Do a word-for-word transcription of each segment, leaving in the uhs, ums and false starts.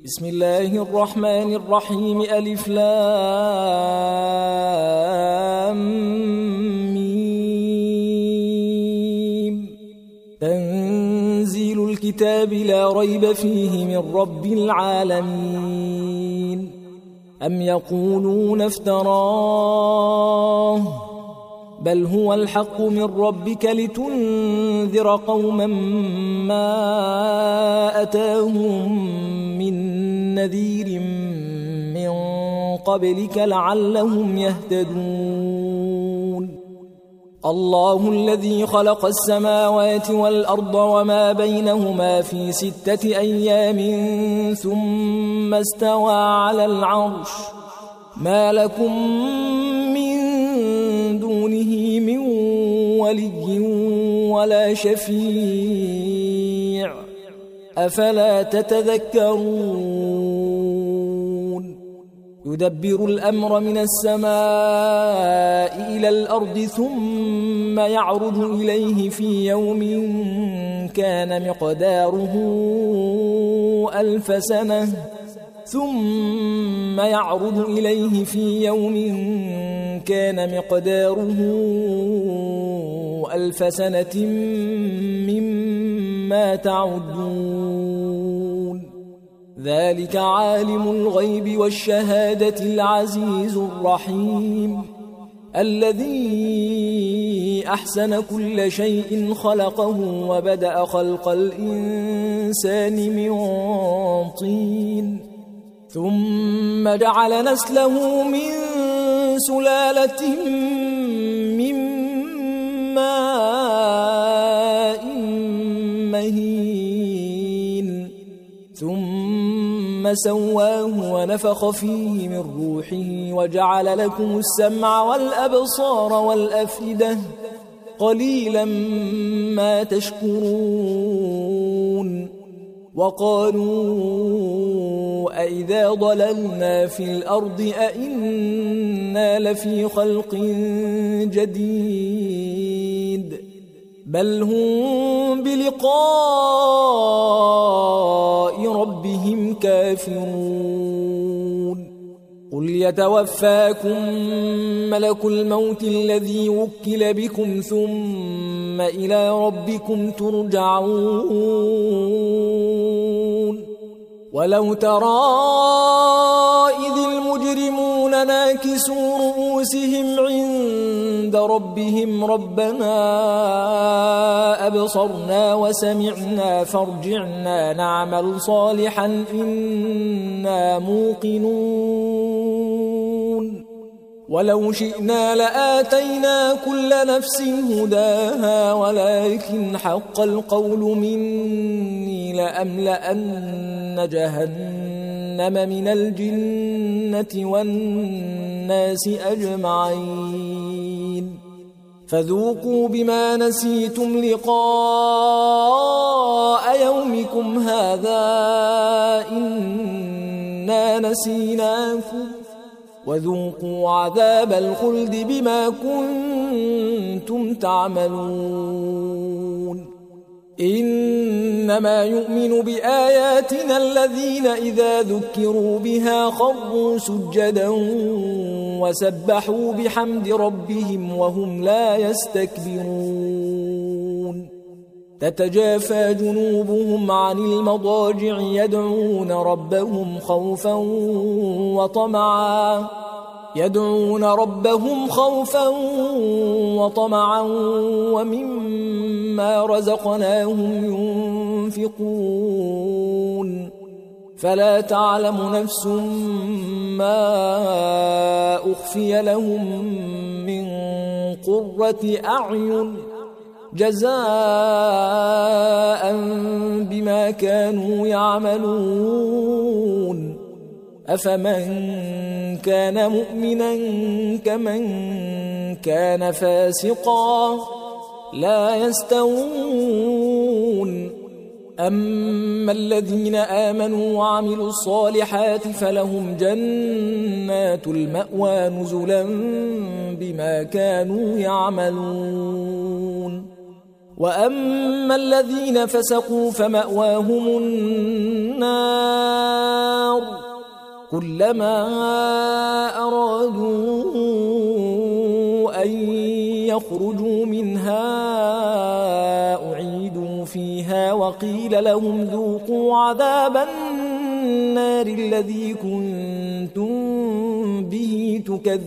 بسم الله الرحمن الرحيم ألف لام ميم تنزيل الكتاب لا ريب فيه من رب العالمين أم يقولون افتراه بل هو الحق من ربك لتنذر قوما ما أتاهم من نذير من قبلك لعلهم يهتدون الله الذي خلق السماوات والأرض وما بينهما في ستة أيام ثم استوى على العرش ما لكم من دونه من ولي ولا شفيع أفلا تتذكرون يدبر الأمر من السماء إلى الأرض ثم يعرج إليه في يوم كان مقداره ألف سنة ثم يعرج إليه في يوم كان مقداره ألف سنة مما تعدون ذلك عالم الغيب والشهادة العزيز الرحيم الذي أحسن كل شيء خلقه وبدأ خلق الإنسان من طين ثم جعل نسله من سلالة من ماء مهين ثم سواه ونفخ فيه من روحه وجعل لكم السمع والأبصار والأفئدة قليلا ما تشكرون وقالوا أئذا ضللنا في الأرض أئنا لفي خلق جديد بل هم بلقاء ربهم كافرون قل يتوفاكم ملك الموت الذي وكل بكم ثم إلى ربكم ترجعون ولو ترى إذ المجرمون ناكسوا رؤوسهم عند ربهم ربنا أبصرنا وسمعنا فارجعنا نعمل صالحا إنا موقنون ولو شئنا لآتينا كل نفس هداها ولكن حق القول مني لأملأن جهنم من الجنة والناس أجمعين فذوقوا بما نسيتم لقاء يومكم هذا إنا نسيناكم وذوقوا عذاب الخلد بما كنتم تعملون إنما يؤمن بآياتنا الذين إذا ذكروا بها خروا سجدا وسبحوا بحمد ربهم وهم لا يستكبرون تتجافى جنوبهم عن المضاجع يدعون ربهم خوفا وطمعا يدعون ربهم خوفا وطمعا ومما رزقناهم ينفقون فلا تعلم نفس ما أخفي لهم من قرة أعين جزاء بما كانوا يعملون أفمن كان مؤمنا كمن كان فاسقا لا يستوون أما الذين آمنوا وعملوا الصالحات فلهم جنات المأوى نزلا بما كانوا يعملون وأما الذين فسقوا فمأواهم النار كلما أرادوا أن يخرجوا منها أعيدوا فيها وقيل لهم ذوقوا عذاب النار الذي كنتم به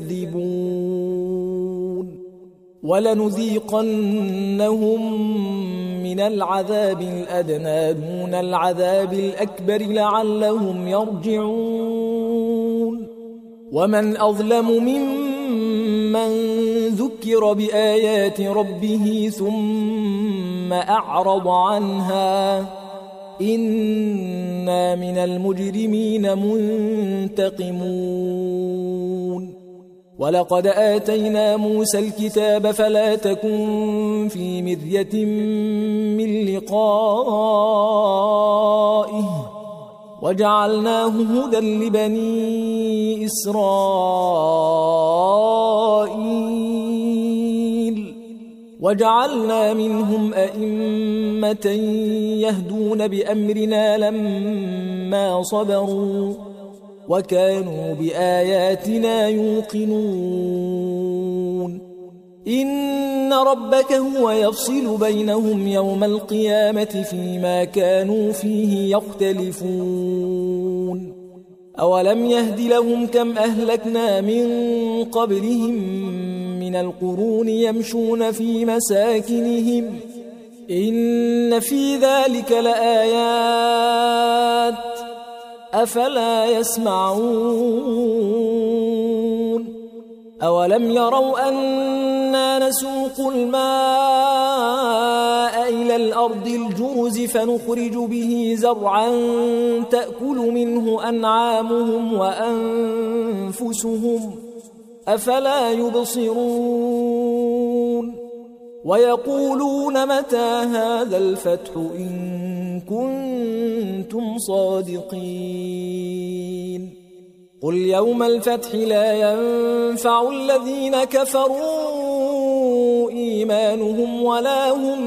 تكذبون ولنذيقنهم من العذاب الأدنى دون العذاب الأكبر لعلهم يرجعون ومن أظلم ممن ذكر بآيات ربه ثم أعرض عنها إنا من المجرمين منتقمون ولقد آتينا موسى الكتاب فلا تكن في مرية من لقائه وجعلناه هدى لبني إسرائيل وجعلنا منهم أئمة يهدون بأمرنا لما صبروا وكانوا بآياتنا يوقنون إن ربك هو يفصل بينهم يوم القيامة فيما كانوا فيه يختلفون أولم يهد لهم كم أهلكنا من قبلهم من القرون يمشون في مساكنهم إن في ذلك لآيات أفلا يسمعون أولم يروا أنا نسوق الماء إلى الأرض الجرز فنخرج به زرعا تأكل منه أنعامهم وأنفسهم أفلا يبصرون ويقولون متى هذا الفتح إن كنتم صادقين قل يوم الفتح لا ينفع الذين كفروا إيمانهم ولا هم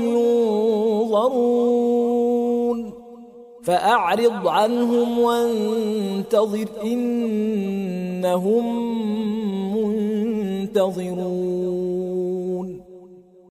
ينظرون فأعرض عنهم وانتظر إنهم منتظرون